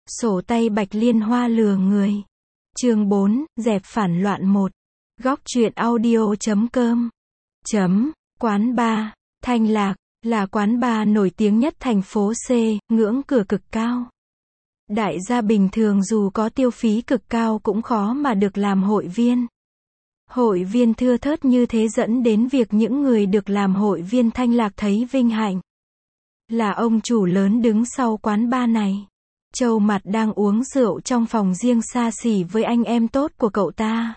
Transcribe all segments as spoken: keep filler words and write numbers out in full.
Sổ tay Bạch Liên Hoa lừa người. Chương bốn, dẹp phản loạn một. Góc truyện audio chấm com. Chấm, quán bar, Thanh Lạc, là quán bar nổi tiếng nhất thành phố C, ngưỡng cửa cực cao. Đại gia bình thường dù có tiêu phí cực cao cũng khó mà được làm hội viên. Hội viên thưa thớt như thế dẫn đến việc những người được làm hội viên Thanh Lạc thấy vinh hạnh. Là ông chủ lớn đứng sau quán bar này. Châu Mặt đang uống rượu trong phòng riêng xa xỉ với anh em tốt của cậu ta.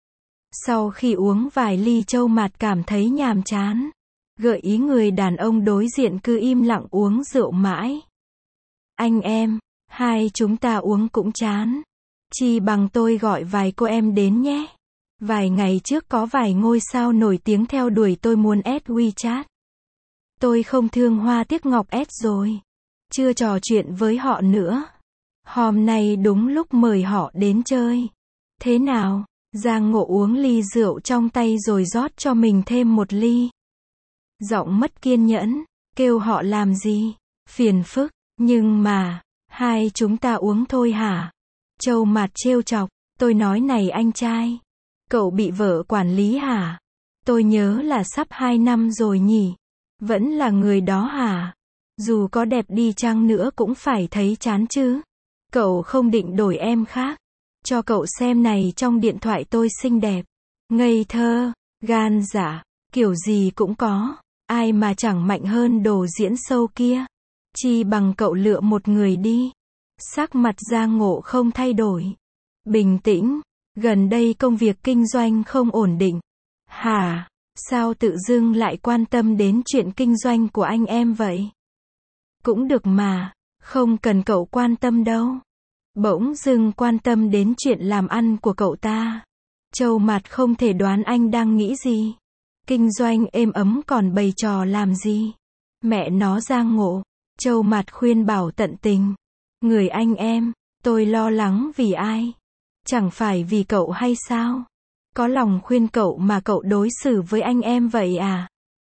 Sau khi uống vài ly Châu Mặt cảm thấy nhàm chán. Gợi ý người đàn ông đối diện cứ im lặng uống rượu mãi. Anh em, hai chúng ta uống cũng chán. Chi bằng tôi gọi vài cô em đến nhé. Vài ngày trước có vài ngôi sao nổi tiếng theo đuổi tôi muốn add WeChat. Tôi không thương hoa tiếc ngọc add rồi. Chưa trò chuyện với họ nữa. Hôm nay đúng lúc mời họ đến chơi. Thế nào? Giang Ngộ uống ly rượu trong tay rồi rót cho mình thêm một ly. Giọng mất kiên nhẫn, kêu họ làm gì? Phiền phức, nhưng mà, hai chúng ta uống thôi hả? Châu Mặt trêu chọc, tôi nói này anh trai. Cậu bị vợ quản lý hả? Tôi nhớ là sắp hai năm rồi nhỉ? Vẫn là người đó hả? Dù có đẹp đi chăng nữa cũng phải thấy chán chứ. Cậu không định đổi em khác. Cho cậu xem này trong điện thoại tôi xinh đẹp. Ngây thơ, gan dạ, kiểu gì cũng có. Ai mà chẳng mạnh hơn đồ diễn sâu kia. Chi bằng cậu lựa một người đi. Sắc mặt Giang Ngộ không thay đổi. Bình tĩnh, gần đây công việc kinh doanh không ổn định. Hả? Sao tự dưng lại quan tâm đến chuyện kinh doanh của anh em vậy? Cũng được mà, không cần cậu quan tâm đâu. Bỗng dưng quan tâm đến chuyện làm ăn của cậu ta. Châu Mặt không thể đoán anh đang nghĩ gì. Kinh doanh êm ấm còn bày trò làm gì? Mẹ nó Giang Ngộ. Châu Mặt khuyên bảo tận tình. Người anh em, tôi lo lắng vì ai? Chẳng phải vì cậu hay sao? Có lòng khuyên cậu mà cậu đối xử với anh em vậy à?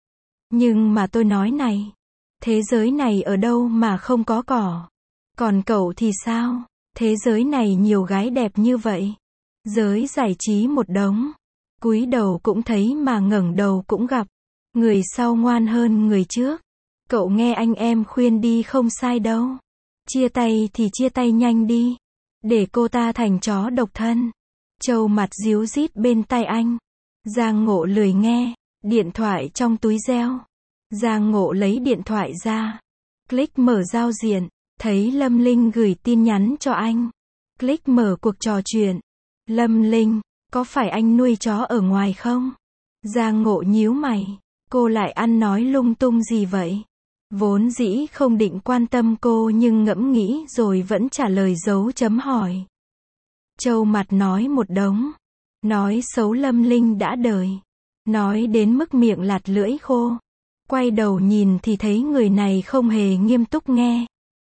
Nhưng mà tôi nói này. Thế giới này ở đâu mà không có cỏ? Còn cậu thì sao? Thế giới này nhiều gái đẹp như vậy. Giới giải trí một đống. Cúi đầu cũng thấy mà ngẩng đầu cũng gặp. Người sau ngoan hơn người trước. Cậu nghe anh em khuyên đi không sai đâu. Chia tay thì chia tay nhanh đi. Để cô ta thành chó độc thân. Châu Mặt díu dít bên tai anh. Giang Ngộ lười nghe. Điện thoại trong túi reo. Giang Ngộ lấy điện thoại ra. Click mở giao diện. Thấy Lâm Linh gửi tin nhắn cho anh. Click mở cuộc trò chuyện. Lâm Linh, có phải anh nuôi chó ở ngoài không? Giang Ngộ nhíu mày. Cô lại ăn nói lung tung gì vậy? Vốn dĩ không định quan tâm cô nhưng ngẫm nghĩ rồi vẫn trả lời dấu chấm hỏi. Châu Mặt nói một đống. Nói xấu Lâm Linh đã đời. Nói đến mức miệng lạt lưỡi khô. Quay đầu nhìn thì thấy người này không hề nghiêm túc nghe.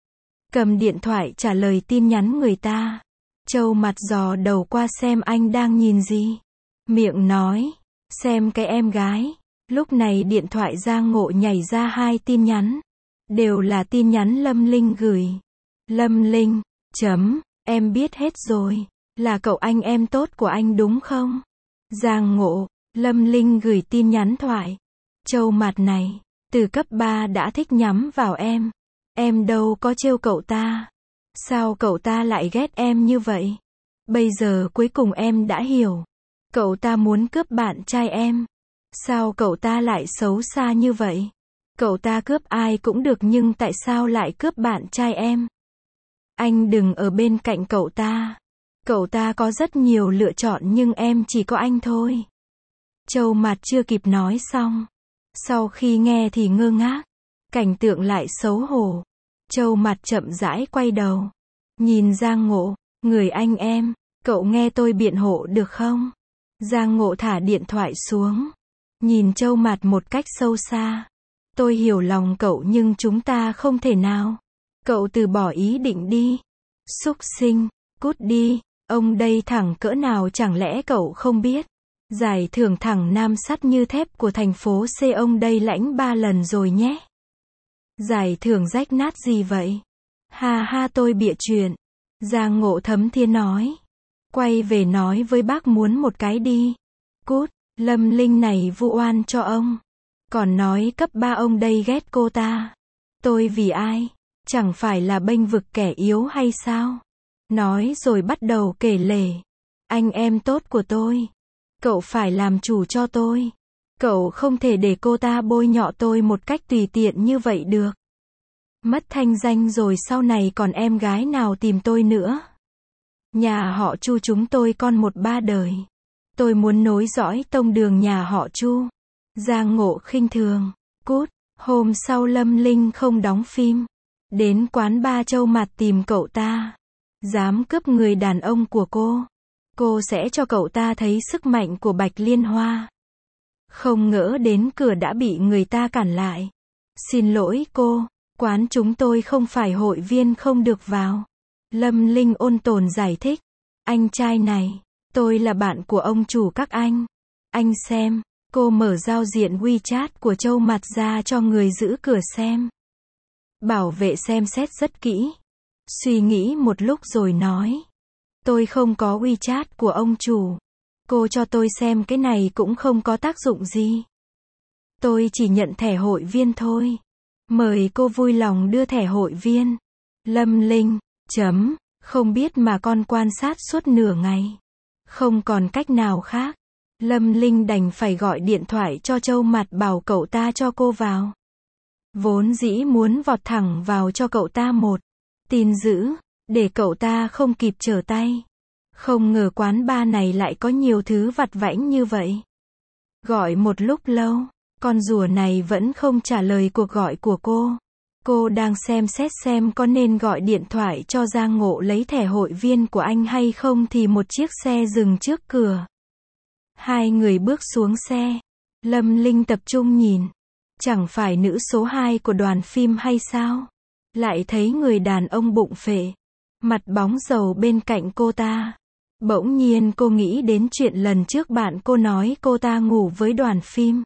Cầm điện thoại trả lời tin nhắn người ta. Châu Mặt dò đầu qua xem anh đang nhìn gì. Miệng nói. Xem cái em gái. Lúc này điện thoại Giang Ngộ nhảy ra hai tin nhắn. Đều là tin nhắn Lâm Linh gửi. Lâm Linh, chấm, em biết hết rồi. Là cậu anh em tốt của anh đúng không? Giang Ngộ, Lâm Linh gửi tin nhắn thoại. Châu Mặt này, từ cấp ba đã thích nhắm vào em. Em đâu có trêu cậu ta. Sao cậu ta lại ghét em như vậy? Bây giờ cuối cùng em đã hiểu. Cậu ta muốn cướp bạn trai em. Sao cậu ta lại xấu xa như vậy? Cậu ta cướp ai cũng được nhưng tại sao lại cướp bạn trai em? Anh đừng ở bên cạnh cậu ta. Cậu ta có rất nhiều lựa chọn nhưng em chỉ có anh thôi. Châu Mặt chưa kịp nói xong. Sau khi nghe thì ngơ ngác. Cảnh tượng lại xấu hổ. Châu Mặt chậm rãi quay đầu. Nhìn Giang Ngộ. Người anh em, cậu nghe tôi biện hộ được không? Giang Ngộ thả điện thoại xuống. Nhìn Châu Mặt một cách sâu xa. Tôi hiểu lòng cậu nhưng chúng ta không thể nào. Cậu từ bỏ ý định đi. Súc sinh, cút đi. Ông đây thẳng cỡ nào chẳng lẽ cậu không biết? Giải thưởng thẳng nam sắt như thép của thành phố C ông đây lãnh ba lần rồi nhé. Giải thưởng rách nát gì vậy? Ha ha tôi bịa chuyện. Giang Ngộ thấm thía nói. Quay về nói với bác muốn một cái đi. Cút, Lâm Linh này vu oan cho ông. Còn nói cấp ba ông đây ghét cô ta. Tôi vì ai? Chẳng phải là bênh vực kẻ yếu hay sao? Nói rồi bắt đầu kể lể. Anh em tốt của tôi. Cậu phải làm chủ cho tôi. Cậu không thể để cô ta bôi nhọ tôi một cách tùy tiện như vậy được. Mất thanh danh rồi sau này còn em gái nào tìm tôi nữa. Nhà họ Chu chúng tôi con một ba đời. Tôi muốn nối dõi tông đường nhà họ Chu. Giang Ngộ khinh thường. Cút. Hôm sau Lâm Linh không đóng phim. Đến quán ba Châu Mạt tìm cậu ta. Dám cướp người đàn ông của cô. Cô sẽ cho cậu ta thấy sức mạnh của Bạch Liên Hoa. Không ngỡ đến cửa đã bị người ta cản lại. Xin lỗi cô, quán chúng tôi không phải hội viên không được vào. Lâm Linh ôn tồn giải thích. Anh trai này, tôi là bạn của ông chủ các anh. Anh xem, cô mở giao diện WeChat của Châu Mạt ra cho người giữ cửa xem. Bảo vệ xem xét rất kỹ. Suy nghĩ một lúc rồi nói. Tôi không có WeChat của ông chủ. Cô cho tôi xem cái này cũng không có tác dụng gì. Tôi chỉ nhận thẻ hội viên thôi. Mời cô vui lòng đưa thẻ hội viên. Lâm Linh, chấm, không biết mà con quan sát suốt nửa ngày. Không còn cách nào khác. Lâm Linh đành phải gọi điện thoại cho Châu Mạt bảo cậu ta cho cô vào. Vốn dĩ muốn vọt thẳng vào cho cậu ta một tin dữ, để cậu ta không kịp trở tay. Không ngờ quán bar này lại có nhiều thứ vặt vãnh như vậy. Gọi một lúc lâu, con rùa này vẫn không trả lời cuộc gọi của cô. Cô đang xem xét xem có nên gọi điện thoại cho Giang Ngộ lấy thẻ hội viên của anh hay không thì một chiếc xe dừng trước cửa. Hai người bước xuống xe. Lâm Linh tập trung nhìn. Chẳng phải nữ số hai của đoàn phim hay sao? Lại thấy người đàn ông bụng phệ, mặt bóng dầu bên cạnh cô ta. Bỗng nhiên cô nghĩ đến chuyện lần trước bạn cô nói cô ta ngủ với đoàn phim.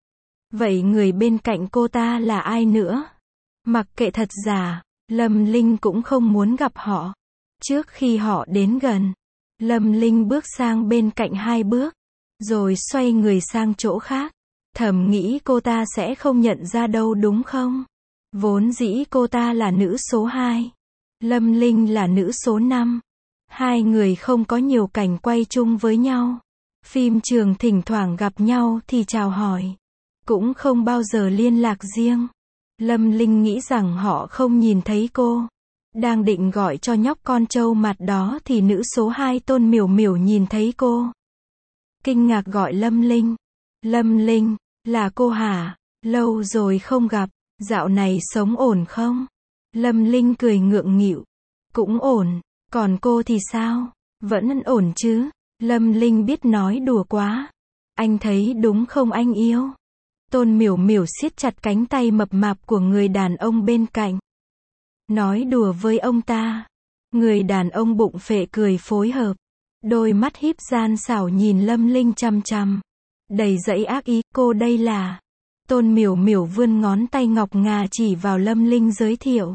Vậy người bên cạnh cô ta là ai nữa? Mặc kệ thật giả, Lâm Linh cũng không muốn gặp họ. Trước khi họ đến gần, Lâm Linh bước sang bên cạnh hai bước, rồi xoay người sang chỗ khác. Thầm nghĩ cô ta sẽ không nhận ra đâu đúng không? Vốn dĩ cô ta là nữ số hai. Lâm Linh là nữ số năm. Hai người không có nhiều cảnh quay chung với nhau. Phim trường thỉnh thoảng gặp nhau thì chào hỏi. Cũng không bao giờ liên lạc riêng. Lâm Linh nghĩ rằng họ không nhìn thấy cô. Đang định gọi cho nhóc con Châu Mạt đó thì nữ số hai Tôn Miểu Miểu nhìn thấy cô. Kinh ngạc gọi Lâm Linh. Lâm Linh, là cô hả? Lâu rồi không gặp, dạo này sống ổn không? Lâm Linh cười ngượng nghịu. Cũng ổn, còn cô thì sao? Vẫn ổn chứ? Lâm Linh biết nói đùa quá. Anh thấy đúng không anh yêu? Tôn Miểu Miểu siết chặt cánh tay mập mạp của người đàn ông bên cạnh. Nói đùa với ông ta. Người đàn ông bụng phệ cười phối hợp. Đôi mắt híp gian xảo nhìn Lâm Linh chằm chằm. Đầy dẫy ác ý, cô đây là. Tôn Miểu Miểu vươn ngón tay ngọc ngà chỉ vào Lâm Linh giới thiệu.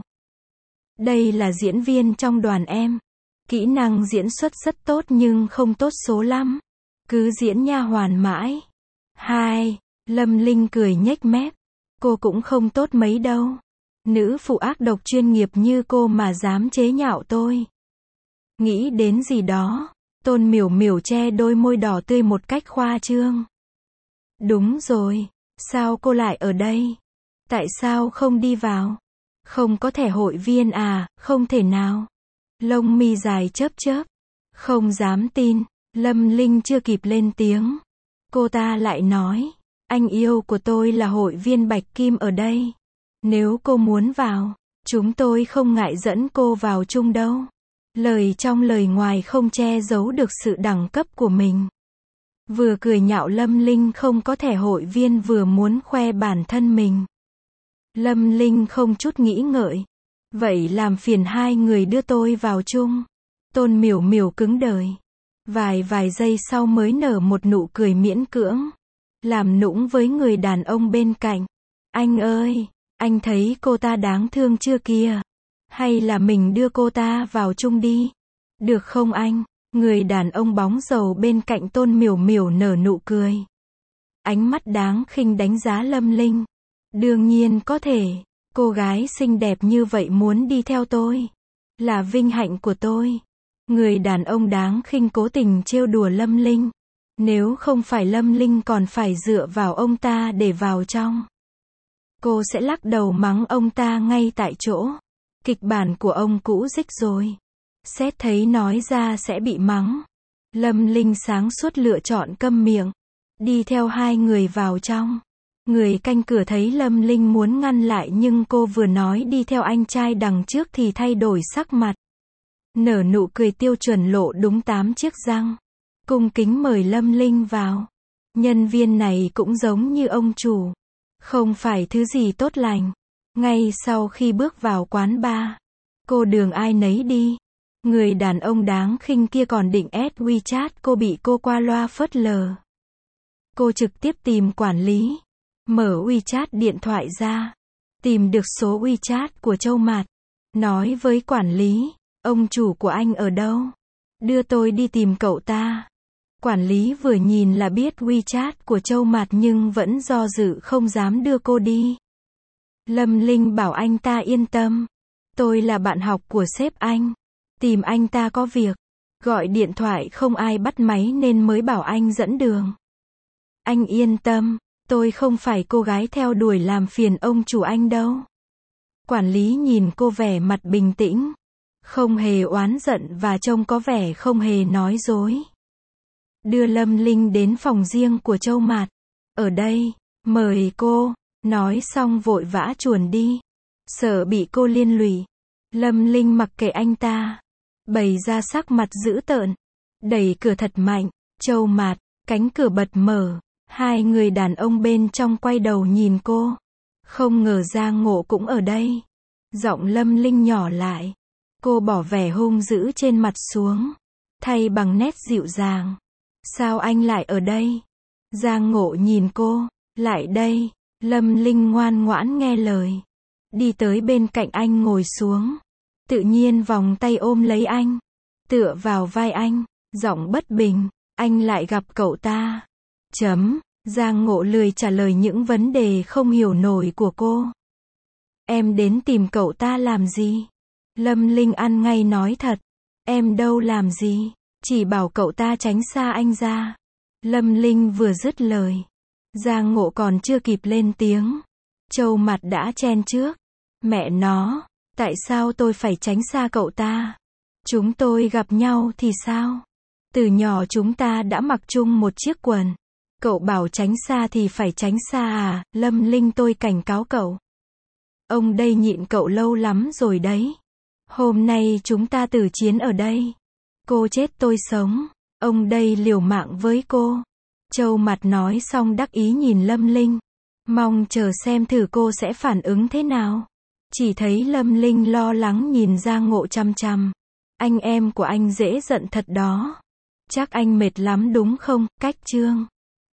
Đây là diễn viên trong đoàn em. Kỹ năng diễn xuất rất tốt nhưng không tốt số lắm. Cứ diễn nha hoàn mãi. Hai, Lâm Linh cười nhếch mép. Cô cũng không tốt mấy đâu. Nữ phụ ác độc chuyên nghiệp như cô mà dám chế nhạo tôi. Nghĩ đến gì đó, Tôn Miểu Miểu che đôi môi đỏ tươi một cách khoa trương. Đúng rồi, sao cô lại ở đây? Tại sao không đi vào? Không có thẻ hội viên à? Không thể nào. Lông mi dài chớp chớp. Không dám tin. Lâm Linh chưa kịp lên tiếng. Cô ta lại nói, anh yêu của tôi là hội viên Bạch Kim ở đây. Nếu cô muốn vào, chúng tôi không ngại dẫn cô vào chung đâu. Lời trong lời ngoài không che giấu được sự đẳng cấp của mình. Vừa cười nhạo Lâm Linh không có thẻ hội viên vừa muốn khoe bản thân mình. Lâm Linh không chút nghĩ ngợi. Vậy làm phiền hai người đưa tôi vào chung. Tôn Miểu Miểu cứng đời. Vài vài giây sau mới nở một nụ cười miễn cưỡng. Làm nũng với người đàn ông bên cạnh. Anh ơi, anh thấy cô ta đáng thương chưa kìa? Hay là mình đưa cô ta vào chung đi? Được không anh? Người đàn ông bóng rầu bên cạnh Tôn Miểu Miểu nở nụ cười. Ánh mắt đáng khinh đánh giá Lâm Linh. Đương nhiên có thể. Cô gái xinh đẹp như vậy muốn đi theo tôi. Là vinh hạnh của tôi. Người đàn ông đáng khinh cố tình trêu đùa Lâm Linh. Nếu không phải Lâm Linh còn phải dựa vào ông ta để vào trong. Cô sẽ lắc đầu mắng ông ta ngay tại chỗ. Kịch bản của ông cũ rích rồi. Xét thấy nói ra sẽ bị mắng. Lâm Linh sáng suốt lựa chọn câm miệng. Đi theo hai người vào trong. Người canh cửa thấy Lâm Linh muốn ngăn lại nhưng cô vừa nói đi theo anh trai đằng trước thì thay đổi sắc mặt. Nở nụ cười tiêu chuẩn lộ đúng tám chiếc răng. Cung kính mời Lâm Linh vào. Nhân viên này cũng giống như ông chủ. Không phải thứ gì tốt lành. Ngay sau khi bước vào quán bar, cô đường ai nấy đi. Người đàn ông đáng khinh kia còn định add WeChat cô bị cô qua loa phớt lờ. Cô trực tiếp tìm quản lý. Mở WeChat điện thoại ra. Tìm được số WeChat của Châu Mạt. Nói với quản lý, ông chủ của anh ở đâu? Đưa tôi đi tìm cậu ta. Quản lý vừa nhìn là biết WeChat của Châu Mạt nhưng vẫn do dự không dám đưa cô đi. Lâm Linh bảo anh ta yên tâm. Tôi là bạn học của sếp anh. Tìm anh ta có việc. Gọi điện thoại không ai bắt máy nên mới bảo anh dẫn đường. Anh yên tâm. Tôi không phải cô gái theo đuổi làm phiền ông chủ anh đâu. Quản lý nhìn cô vẻ mặt bình tĩnh. Không hề oán giận và trông có vẻ không hề nói dối. Đưa Lâm Linh đến phòng riêng của Châu Mạt. Ở đây, mời cô. Nói xong vội vã chuồn đi. Sợ bị cô liên lụy. Lâm Linh mặc kệ anh ta. Bày ra sắc mặt dữ tợn. Đẩy cửa thật mạnh. Châu Mạt, cánh cửa bật mở. Hai người đàn ông bên trong quay đầu nhìn cô. Không ngờ Giang Ngộ cũng ở đây. Giọng Lâm Linh nhỏ lại. Cô bỏ vẻ hung dữ trên mặt xuống. Thay bằng nét dịu dàng. Sao anh lại ở đây? Giang Ngộ nhìn cô. Lại đây. Lâm Linh ngoan ngoãn nghe lời. Đi tới bên cạnh anh ngồi xuống. Tự nhiên vòng tay ôm lấy anh. Tựa vào vai anh. Giọng bất bình. Anh lại gặp cậu ta. Chấm. Giang Ngộ lười trả lời những vấn đề không hiểu nổi của cô. Em đến tìm cậu ta làm gì? Lâm Linh ăn ngay nói thật. Em đâu làm gì. Chỉ bảo cậu ta tránh xa anh ra. Lâm Linh vừa dứt lời. Giang Ngộ còn chưa kịp lên tiếng. Châu Mạt đã chen trước. Mẹ nó, tại sao tôi phải tránh xa cậu ta? Chúng tôi gặp nhau thì sao? Từ nhỏ chúng ta đã mặc chung một chiếc quần. Cậu bảo tránh xa thì phải tránh xa à? Lâm Linh tôi cảnh cáo cậu. Ông đây nhịn cậu lâu lắm rồi đấy. Hôm nay chúng ta tử chiến ở đây. Cô chết tôi sống. Ông đây liều mạng với cô. Châu Mạt nói xong đắc ý nhìn Lâm Linh. Mong chờ xem thử cô sẽ phản ứng thế nào. Chỉ thấy Lâm Linh lo lắng nhìn Giang Ngộ chăm chăm. Anh em của anh dễ giận thật đó. Chắc anh mệt lắm đúng không? Cách chương